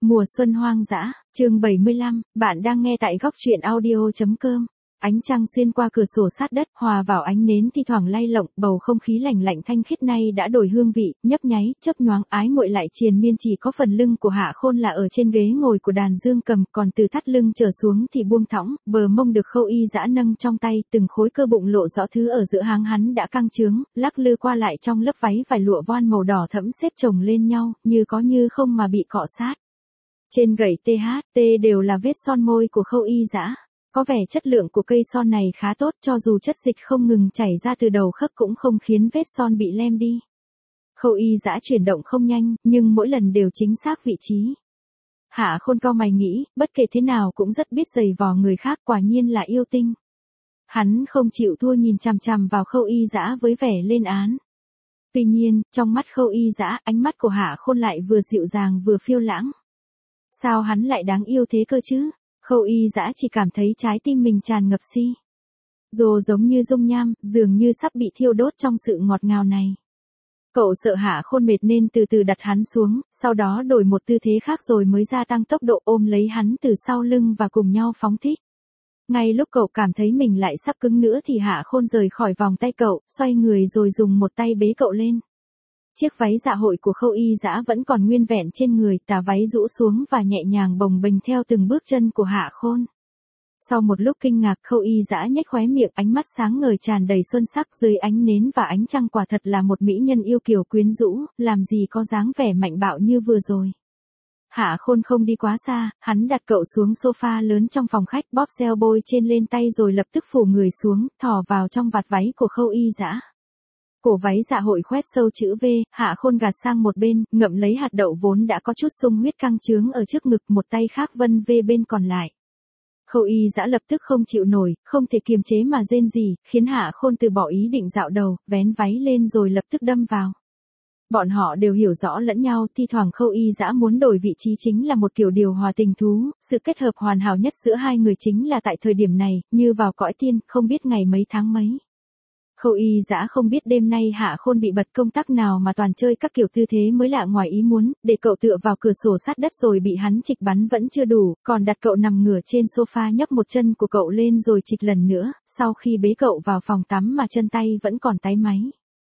Mùa xuân hoang dã, chương 75, bạn đang nghe tại góc truyện audio.com. Ánh trăng xuyên qua cửa sổ sát đất, hòa vào ánh nến thi thoảng lay lộng, bầu không khí lạnh lạnh thanh khiết nay đã đổi hương vị, nhấp nháy, chớp nhoáng, ái muội lại triền miên. Chỉ có phần lưng của Hạ Khôn là ở trên ghế ngồi của đàn dương cầm, còn từ thắt lưng trở xuống thì buông thõng, bờ mông được Khâu Y Dã nâng trong tay, từng khối cơ bụng lộ rõ thứ ở giữa háng hắn đã căng trướng, lắc lư qua lại trong lớp váy vải lụa voan màu đỏ thẫm xếp chồng lên nhau, như có như không mà bị cọ sát. Trên gậy THT đều là vết son môi của Khâu Y Dã. Có vẻ chất lượng của cây son này khá tốt, cho dù chất dịch không ngừng chảy ra từ đầu khớp cũng không khiến vết son bị lem đi. Khâu Y Dã chuyển động không nhanh, nhưng mỗi lần đều chính xác vị trí. Hạ Khôn cau mày nghĩ, bất kể thế nào cũng rất biết giày vò người khác, quả nhiên là yêu tinh. Hắn không chịu thua, nhìn chằm chằm vào Khâu Y Dã với vẻ lên án. Tuy nhiên, trong mắt Khâu Y Dã, ánh mắt của Hạ Khôn lại vừa dịu dàng vừa phiêu lãng. Sao hắn lại đáng yêu thế cơ chứ? Khâu Y Dã chỉ cảm thấy trái tim mình tràn ngập si. Rồ giống như dung nham, dường như sắp bị thiêu đốt trong sự ngọt ngào này. Cậu sợ Hạ Khôn mệt nên từ từ đặt hắn xuống, sau đó đổi một tư thế khác rồi mới gia tăng tốc độ, ôm lấy hắn từ sau lưng và cùng nhau phóng thích. Ngay lúc cậu cảm thấy mình lại sắp cứng nữa thì Hạ Khôn rời khỏi vòng tay cậu, xoay người rồi dùng một tay bế cậu lên. Chiếc váy dạ hội của Khâu Y Dã vẫn còn nguyên vẹn trên người, tà váy rũ xuống và nhẹ nhàng bồng bềnh theo từng bước chân của Hạ Khôn. Sau một lúc kinh ngạc, Khâu Y Dã nhếch khóe miệng, ánh mắt sáng ngời tràn đầy xuân sắc, dưới ánh nến và ánh trăng quả thật là một mỹ nhân yêu kiều quyến rũ, làm gì có dáng vẻ mạnh bạo như vừa rồi. Hạ Khôn không đi quá xa, hắn đặt cậu xuống sofa lớn trong phòng khách, bóp xeo bôi trên lên tay rồi lập tức phủ người xuống, thò vào trong vạt váy của Khâu Y Dã. Cổ váy dạ hội khoét sâu chữ V, Hạ Khôn gạt sang một bên, ngậm lấy hạt đậu vốn đã có chút sung huyết căng trướng ở trước ngực, một tay khác vân về bên còn lại. Khâu Y Dã lập tức không chịu nổi, không thể kiềm chế mà rên rỉ, khiến Hạ Khôn từ bỏ ý định dạo đầu, vén váy lên rồi lập tức đâm vào. Bọn họ đều hiểu rõ lẫn nhau, thi thoảng Khâu Y Dã muốn đổi vị trí chính là một kiểu điều hòa tình thú, sự kết hợp hoàn hảo nhất giữa hai người chính là tại thời điểm này, như vào cõi tiên, không biết ngày mấy tháng mấy. Khâu Y Dã không biết đêm nay Hạ Khôn bị bật công tắc nào mà toàn chơi các kiểu tư thế mới lạ ngoài ý muốn, để cậu tựa vào cửa sổ sát đất rồi bị hắn trịch bắn vẫn chưa đủ, còn đặt cậu nằm ngửa trên sofa, nhấc một chân của cậu lên rồi trịch lần nữa, sau khi bế cậu vào phòng tắm mà chân tay vẫn còn táy máy.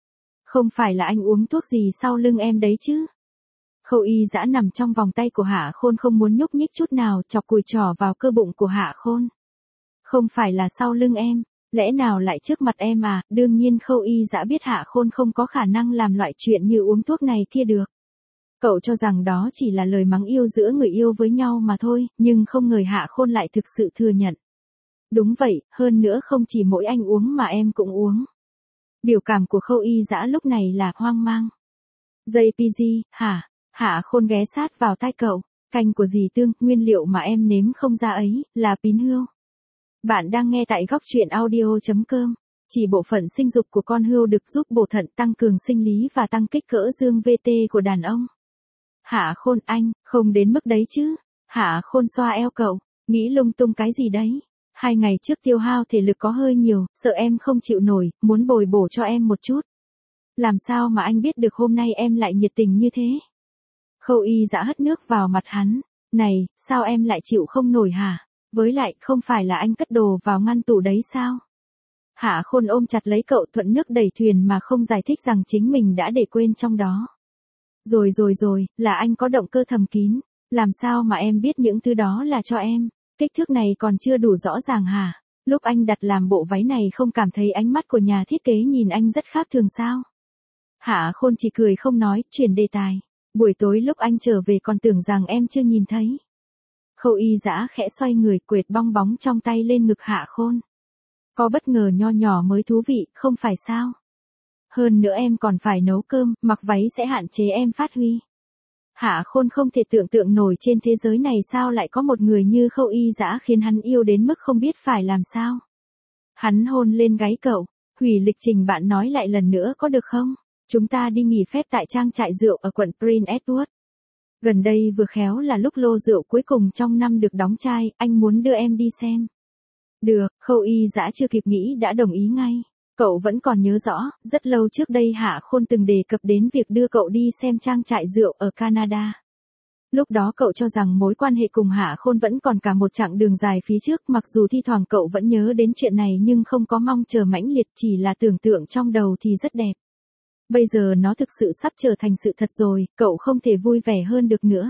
Không phải là anh uống thuốc gì sau lưng em đấy chứ? Khâu Y Dã nằm trong vòng tay của Hạ Khôn không muốn nhúc nhích chút nào, chọc cùi trỏ vào cơ bụng của Hạ Khôn. Không phải là sau lưng em. Lẽ nào lại trước mặt em à? Đương nhiên Khâu Y Dã biết Hạ Khôn không có khả năng làm loại chuyện như uống thuốc này kia được. Cậu cho rằng đó chỉ là lời mắng yêu giữa người yêu với nhau mà thôi, nhưng không ngờ Hạ Khôn lại thực sự thừa nhận. Đúng vậy, hơn nữa không chỉ mỗi anh uống mà em cũng uống. Biểu cảm của Khâu Y Dã lúc này là hoang mang. JPG, hả? Hạ Khôn ghé sát vào tai cậu. Canh của dì Tương, nguyên liệu mà em nếm không ra ấy, là pín hươu. Bạn đang nghe tại góc truyện audio.com. Chỉ bộ phận sinh dục của con hươu được giúp bổ thận, tăng cường sinh lý và tăng kích cỡ dương VT của đàn ông. Hạ Khôn, anh, không đến mức đấy chứ. Hạ Khôn xoa eo cậu, nghĩ lung tung cái gì đấy. 2 ngày trước tiêu hao thể lực có hơi nhiều, sợ em không chịu nổi, muốn bồi bổ cho em một chút. Làm sao mà anh biết được hôm nay em lại nhiệt tình như thế? Khâu Y Dã hất nước vào mặt hắn. Này, sao em lại chịu không nổi hả? Với lại, không phải là anh cất đồ vào ngăn tủ đấy sao? Hạ Khôn ôm chặt lấy cậu, thuận nước đẩy thuyền mà không giải thích rằng chính mình đã để quên trong đó. Rồi, là anh có động cơ thầm kín. Làm sao mà em biết những thứ đó là cho em? Kích thước này còn chưa đủ rõ ràng hả? Lúc anh đặt làm bộ váy này không cảm thấy ánh mắt của nhà thiết kế nhìn anh rất khác thường sao? Hạ Khôn chỉ cười không nói, chuyển đề tài. Buổi tối lúc anh trở về còn tưởng rằng em chưa nhìn thấy. Khâu Y Dã khẽ xoay người, quệt bong bóng trong tay lên ngực Hạ Khôn. Có bất ngờ nho nhỏ mới thú vị, không phải sao? Hơn nữa em còn phải nấu cơm, mặc váy sẽ hạn chế em phát huy. Hạ Khôn không thể tưởng tượng nổi trên thế giới này sao lại có một người như Khâu Y Dã khiến hắn yêu đến mức không biết phải làm sao. Hắn hôn lên gáy cậu, hủy lịch trình bạn nói lại lần nữa có được không? Chúng ta đi nghỉ phép tại trang trại rượu ở quận Prince Edward. Gần đây vừa khéo là lúc lô rượu cuối cùng trong năm được đóng chai, anh muốn đưa em đi xem. Được, Khâu Y Dã chưa kịp nghĩ đã đồng ý ngay. Cậu vẫn còn nhớ rõ, rất lâu trước đây Hạ Khôn từng đề cập đến việc đưa cậu đi xem trang trại rượu ở Canada. Lúc đó cậu cho rằng mối quan hệ cùng Hạ Khôn vẫn còn cả một chặng đường dài phía trước, mặc dù thi thoảng cậu vẫn nhớ đến chuyện này nhưng không có mong chờ mãnh liệt, chỉ là tưởng tượng trong đầu thì rất đẹp. Bây giờ nó thực sự sắp trở thành sự thật rồi, cậu không thể vui vẻ hơn được nữa.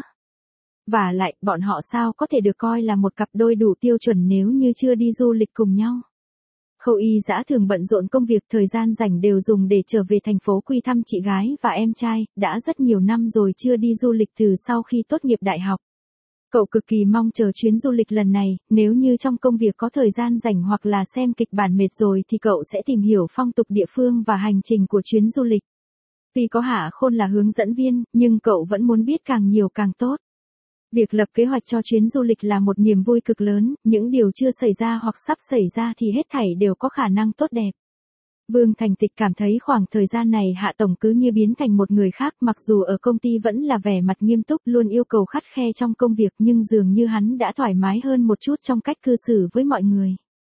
Và lại, bọn họ sao có thể được coi là một cặp đôi đủ tiêu chuẩn nếu như chưa đi du lịch cùng nhau. Khâu Y Dã thường bận rộn công việc, thời gian rảnh đều dùng để trở về thành phố Quy thăm chị gái và em trai, đã rất nhiều năm rồi chưa đi du lịch từ sau khi tốt nghiệp đại học. Cậu cực kỳ mong chờ chuyến du lịch lần này, nếu như trong công việc có thời gian rảnh hoặc là xem kịch bản mệt rồi thì cậu sẽ tìm hiểu phong tục địa phương và hành trình của chuyến du lịch. Tuy có Hạ Khôn là hướng dẫn viên, nhưng cậu vẫn muốn biết càng nhiều càng tốt. Việc lập kế hoạch cho chuyến du lịch là một niềm vui cực lớn, những điều chưa xảy ra hoặc sắp xảy ra thì hết thảy đều có khả năng tốt đẹp. Vương Thành Tịch cảm thấy khoảng thời gian này Hạ Tổng cứ như biến thành một người khác, mặc dù ở công ty vẫn là vẻ mặt nghiêm túc luôn yêu cầu khắt khe trong công việc nhưng dường như hắn đã thoải mái hơn một chút trong cách cư xử với mọi người.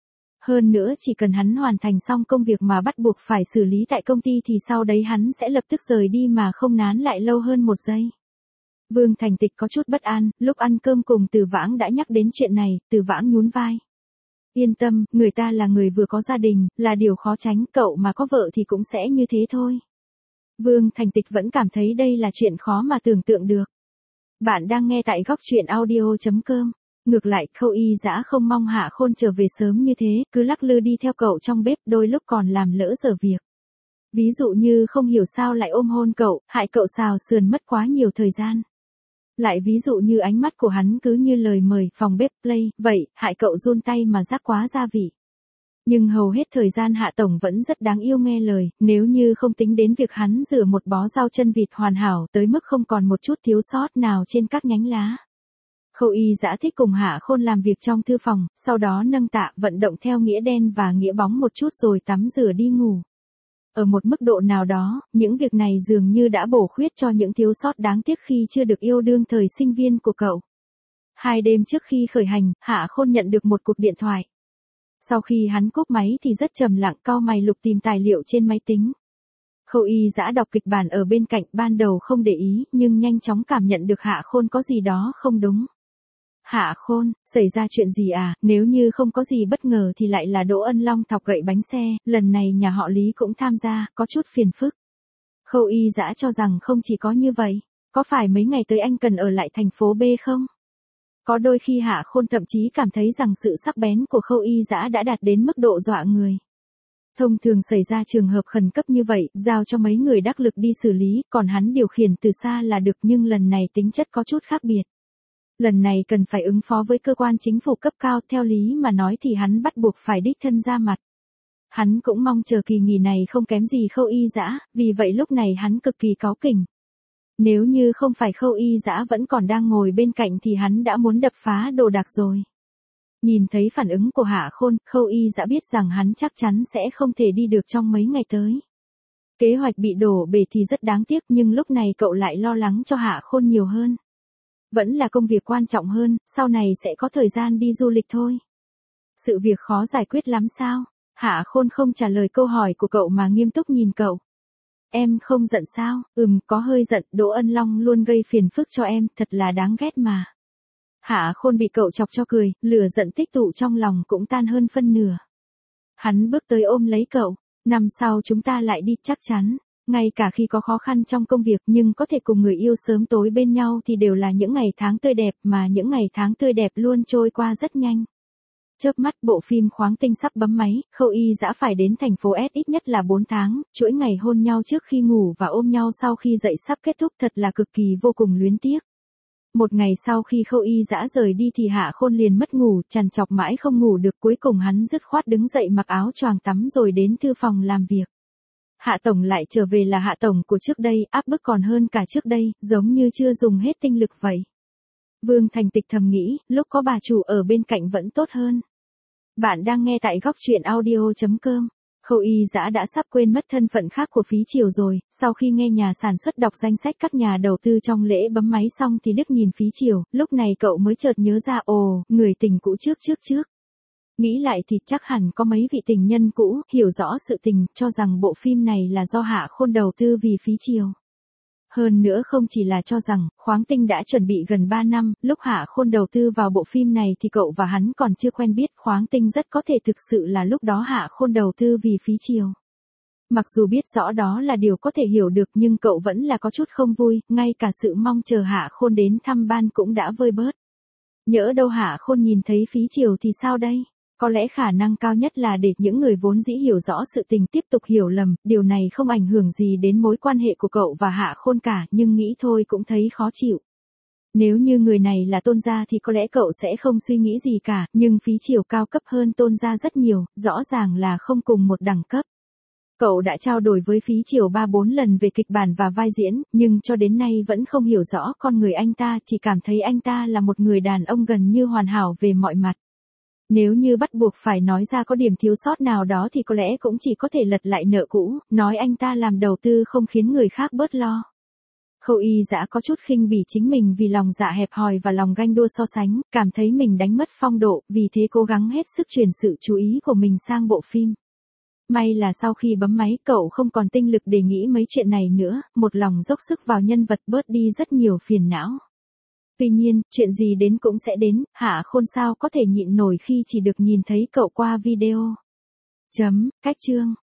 Hơn nữa chỉ cần hắn hoàn thành xong công việc mà bắt buộc phải xử lý tại công ty thì sau đấy hắn sẽ lập tức rời đi mà không nán lại lâu hơn một giây. Vương Thành Tịch có chút bất an, lúc ăn cơm cùng Từ Vãng đã nhắc đến chuyện này, Từ Vãng nhún vai. Yên tâm, người ta là người vừa có gia đình, là điều khó tránh, cậu mà có vợ thì cũng sẽ như thế thôi. Vương Thành Tịch vẫn cảm thấy đây là chuyện khó mà tưởng tượng được. Bạn đang nghe tại góc truyện audio.com. Ngược lại, Khâu Y Dã không mong Hạ Khôn trở về sớm như thế, cứ lắc lư đi theo cậu trong bếp, đôi lúc còn làm lỡ giờ việc. Ví dụ như không hiểu sao lại ôm hôn cậu, hại cậu xào sườn mất quá nhiều thời gian. Lại ví dụ như ánh mắt của hắn cứ như lời mời, phòng bếp play, vậy, hại cậu run tay mà rắc quá gia vị. Nhưng hầu hết thời gian Hạ Tổng vẫn rất đáng yêu nghe lời, nếu như không tính đến việc hắn rửa một bó rau chân vịt hoàn hảo tới mức không còn một chút thiếu sót nào trên các nhánh lá. Khâu Y Dã thích cùng Hạ Khôn làm việc trong thư phòng, sau đó nâng tạ vận động theo nghĩa đen và nghĩa bóng một chút rồi tắm rửa đi ngủ. Ở một mức độ nào đó, những việc này dường như đã bổ khuyết cho những thiếu sót đáng tiếc khi chưa được yêu đương thời sinh viên của cậu. 2 đêm trước khi khởi hành, Hạ Khôn nhận được một cuộc điện thoại. Sau khi hắn cúp máy thì rất trầm lặng, cau mày lục tìm tài liệu trên máy tính. Khâu Y Dã đọc kịch bản ở bên cạnh, ban đầu không để ý, nhưng nhanh chóng cảm nhận được Hạ Khôn có gì đó không đúng. Hạ Khôn, xảy ra chuyện gì à, nếu như không có gì bất ngờ thì lại là Đỗ Ân Long thọc gậy bánh xe, lần này nhà họ Lý cũng tham gia, có chút phiền phức. Khâu Y Dã cho rằng không chỉ có như vậy, có phải mấy ngày tới anh cần ở lại thành phố B không? Có đôi khi Hạ Khôn thậm chí cảm thấy rằng sự sắc bén của Khâu Y Dã đã đạt đến mức độ dọa người. Thông thường xảy ra trường hợp khẩn cấp như vậy, giao cho mấy người đắc lực đi xử lý, còn hắn điều khiển từ xa là được, nhưng lần này tính chất có chút khác biệt. Lần này cần phải ứng phó với cơ quan chính phủ cấp cao, theo lý mà nói thì hắn bắt buộc phải đích thân ra mặt. Hắn cũng mong chờ kỳ nghỉ này không kém gì Khâu Y Dã, vì vậy lúc này hắn cực kỳ cáu kỉnh. Nếu như không phải Khâu Y Dã vẫn còn đang ngồi bên cạnh thì hắn đã muốn đập phá đồ đạc rồi. Nhìn thấy phản ứng của Hạ Khôn, Khâu Y Dã biết rằng hắn chắc chắn sẽ không thể đi được trong mấy ngày tới. Kế hoạch bị đổ bể thì rất đáng tiếc, nhưng lúc này cậu lại lo lắng cho Hạ Khôn nhiều hơn. Vẫn là công việc quan trọng hơn, sau này sẽ có thời gian đi du lịch thôi. Sự việc khó giải quyết lắm sao? Hạ Khôn không trả lời câu hỏi của cậu mà nghiêm túc nhìn cậu. Em không giận sao? Có hơi giận, Đỗ Ân Long luôn gây phiền phức cho em, thật là đáng ghét mà. Hạ Khôn bị cậu chọc cho cười, lửa giận tích tụ trong lòng cũng tan hơn phân nửa. Hắn bước tới ôm lấy cậu, năm sau chúng ta lại đi chắc chắn. Ngay cả khi có khó khăn trong công việc nhưng có thể cùng người yêu sớm tối bên nhau thì đều là những ngày tháng tươi đẹp, mà những ngày tháng tươi đẹp luôn trôi qua rất nhanh. Chớp mắt bộ phim Khoáng Tinh sắp bấm máy, Khâu Y Dã phải đến thành phố S ít nhất là 4 tháng, chuỗi ngày hôn nhau trước khi ngủ và ôm nhau sau khi dậy sắp kết thúc, thật là cực kỳ vô cùng luyến tiếc. Một ngày sau khi Khâu Y Dã rời đi thì Hạ Khôn liền mất ngủ, trằn trọc mãi không ngủ được, cuối cùng hắn dứt khoát đứng dậy mặc áo choàng tắm rồi đến thư phòng làm việc. Hạ Tổng lại trở về là Hạ Tổng của trước đây, áp bức còn hơn cả trước đây, giống như chưa dùng hết tinh lực vậy. Vương Thành Tịch thầm nghĩ, lúc có bà chủ ở bên cạnh vẫn tốt hơn. Bạn đang nghe tại góc truyện audio.com. Khâu Y Dã đã sắp quên mất thân phận khác của Phí Triều rồi, sau khi nghe nhà sản xuất đọc danh sách các nhà đầu tư trong lễ bấm máy xong thì Đức nhìn Phí Triều, lúc này cậu mới chợt nhớ ra, người tình cũ trước. Nghĩ lại thì chắc hẳn có mấy vị tình nhân cũ, hiểu rõ sự tình, cho rằng bộ phim này là do Hạ Khôn đầu tư vì Phí Triều. Hơn nữa không chỉ là cho rằng, Khoáng Tinh đã chuẩn bị gần 3 năm, lúc Hạ Khôn đầu tư vào bộ phim này thì cậu và hắn còn chưa quen biết, Khoáng Tinh rất có thể thực sự là lúc đó Hạ Khôn đầu tư vì phí chiều. Mặc dù biết rõ đó là điều có thể hiểu được nhưng cậu vẫn là có chút không vui, ngay cả sự mong chờ Hạ Khôn đến thăm ban cũng đã vơi bớt. Nhỡ đâu Hạ Khôn nhìn thấy phí chiều thì sao đây? Có lẽ khả năng cao nhất là để những người vốn dĩ hiểu rõ sự tình tiếp tục hiểu lầm, điều này không ảnh hưởng gì đến mối quan hệ của cậu và Hạ Khôn cả, nhưng nghĩ thôi cũng thấy khó chịu. Nếu như người này là Tôn gia thì có lẽ cậu sẽ không suy nghĩ gì cả, nhưng phí chiều cao cấp hơn Tôn gia rất nhiều, rõ ràng là không cùng một đẳng cấp. Cậu đã trao đổi với phí chiều 3-4 lần về kịch bản và vai diễn, nhưng cho đến nay vẫn không hiểu rõ con người anh ta, chỉ cảm thấy anh ta là một người đàn ông gần như hoàn hảo về mọi mặt. Nếu như bắt buộc phải nói ra có điểm thiếu sót nào đó thì có lẽ cũng chỉ có thể lật lại nợ cũ, nói anh ta làm đầu tư không khiến người khác bớt lo. Khâu Y Dã có chút khinh bỉ chính mình vì lòng dạ hẹp hòi và lòng ganh đua so sánh, cảm thấy mình đánh mất phong độ, vì thế cố gắng hết sức chuyển sự chú ý của mình sang bộ phim. May là sau khi bấm máy cậu không còn tinh lực để nghĩ mấy chuyện này nữa, một lòng dốc sức vào nhân vật bớt đi rất nhiều phiền não. Tuy nhiên, chuyện gì đến cũng sẽ đến, Hạ Khôn sao có thể nhịn nổi khi chỉ được nhìn thấy cậu qua video. Cách chương